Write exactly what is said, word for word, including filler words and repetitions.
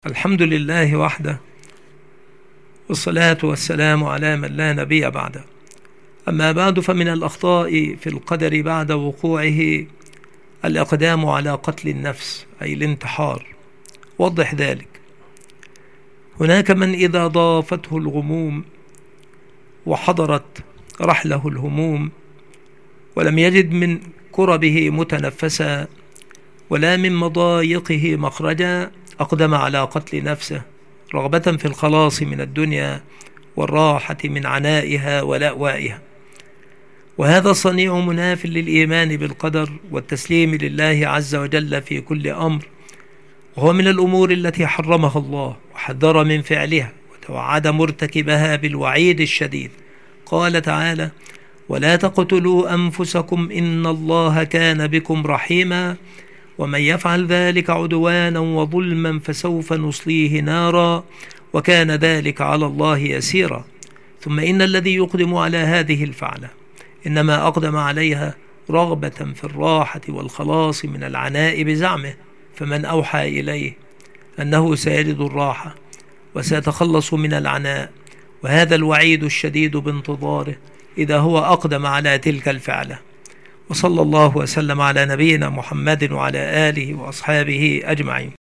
الحمد لله وحده، والصلاة والسلام على من لا نبي بعده. أما بعد، فمن الأخطاء في القدر بعد وقوعه الإقدام على قتل النفس، أي الانتحار. وضح ذلك. هناك من إذا ضافته الغموم وحضرت رحله الهموم ولم يجد من كربه متنفسا ولا من مضايقه مخرجا، أقدم على قتل نفسه رغبة في الخلاص من الدنيا والراحة من عنائها ولأوائها. وهذا صنيع مناف للإيمان بالقدر والتسليم لله عز وجل في كل أمر، وهو من الأمور التي حرمها الله وحذر من فعلها وتوعد مرتكبها بالوعيد الشديد. قال تعالى: ولا تقتلوا أنفسكم إن الله كان بكم رحيما ومن يفعل ذلك عدوانا وظلما فسوف نصليه نارا وكان ذلك على الله يسيرا. ثم إن الذي يقدم على هذه الفعلة إنما أقدم عليها رغبة في الراحة والخلاص من العناء بزعمه، فمن أوحى إليه أنه سيجد الراحة وسيتخلص من العناء، وهذا الوعيد الشديد بانتظاره إذا هو أقدم على تلك الفعلة. وصلى الله وسلم على نبينا محمد وعلى آله وأصحابه أجمعين.